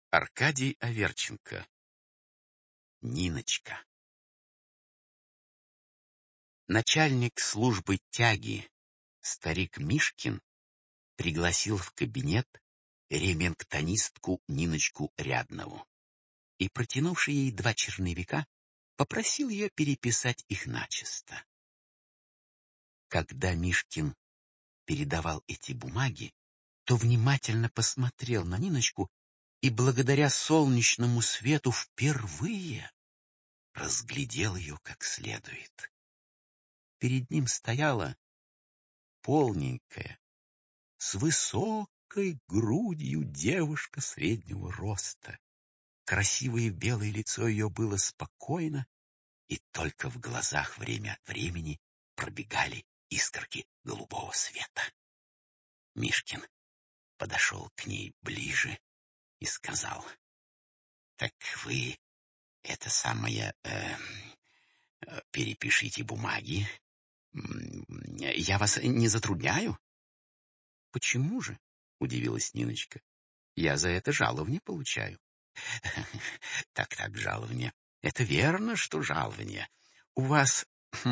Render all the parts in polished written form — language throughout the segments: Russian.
Аркадий Аверченко. Ниночка. Начальник службы тяги, старик Мишкин, пригласил в кабинет ремингтонистку Ниночку Ряднову и, протянувши ей 2 черновика, попросил ее переписать их начисто. Когда Мишкин передавал эти бумаги, то внимательно посмотрел на Ниночку и, благодаря солнечному свету, впервые разглядел ее как следует. Перед ним стояла полненькая, с высокой грудью девушка среднего роста. Красивое белое лицо ее было спокойно, и только в глазах время от времени пробегали искорки голубого света. Мишкин подошел к ней ближе и сказал: «Так вы это самое... перепишите бумаги. Я вас не затрудняю?» «Почему же?» — удивилась Ниночка. «Я за это жалование получаю». Так, жалование. Это верно, что жалование. У вас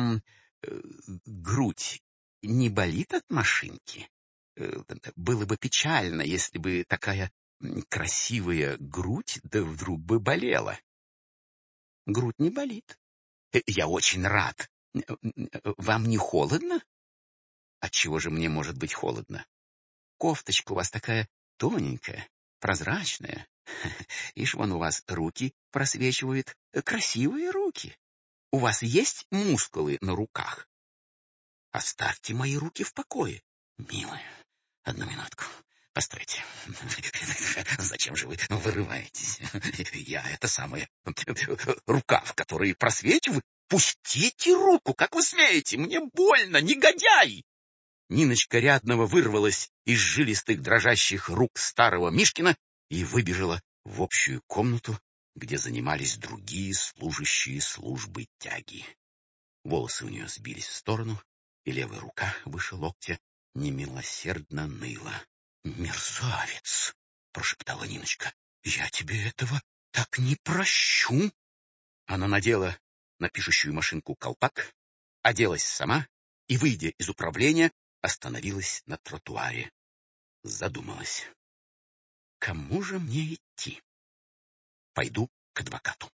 грудь не болит от машинки? Было бы печально, если бы такая красивая грудь да вдруг бы болела. Грудь не болит. Я очень рад. Вам не холодно? Отчего же мне может быть холодно? Кофточка у вас такая тоненькая, прозрачная. Ишь, вон у вас руки просвечивают. Красивые руки. У вас есть мускулы на руках? Оставьте мои руки в покое. Милая, одну минутку. Постойте. Зачем же вы вырываетесь? Я это самое... Рукав, который просвечивает. Пустите руку, как вы смеете? Мне больно, негодяй! Ниночка Ряднова вырвалась из жилистых дрожащих рук старого Мишкина и выбежала в общую комнату, где занимались другие служащие службы тяги. Волосы у нее сбились в сторону, и левая рука выше локтя немилосердно ныла. «Мерзавец!» — прошептала Ниночка. «Я тебе этого так не прощу!» Она надела на пишущую машинку колпак, оделась сама и, выйдя из управления, остановилась на тротуаре. Задумалась. Кому же мне идти? Пойду к адвокату.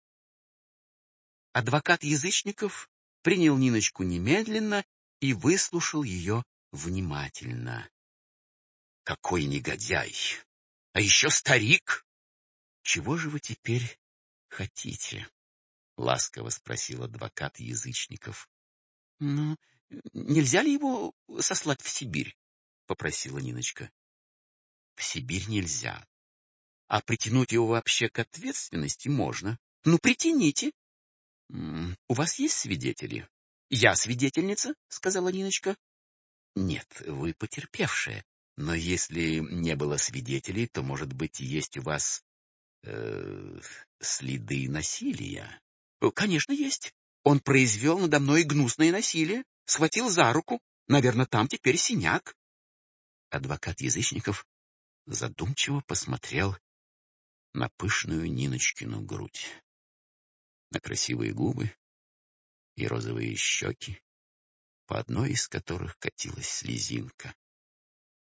Адвокат Язычников принял Ниночку немедленно и выслушал ее внимательно. Какой негодяй! А еще старик! Чего же вы теперь хотите? Ласково спросил адвокат Язычников. Ну, нельзя ли его сослать в Сибирь? Попросила Ниночка. В Сибирь нельзя. А притянуть его вообще к ответственности можно. Ну, притяните. У вас есть свидетели? Я свидетельница, сказала Ниночка. Нет, вы потерпевшая. Но если не было свидетелей, то, может быть, есть у вас следы насилия? Конечно, есть. Он произвел надо мной гнусное насилие, схватил за руку. Наверное, там теперь синяк. Адвокат Язычников задумчиво посмотрел на пышную Ниночкину грудь, на красивые губы и розовые щеки, по одной из которых катилась слезинка.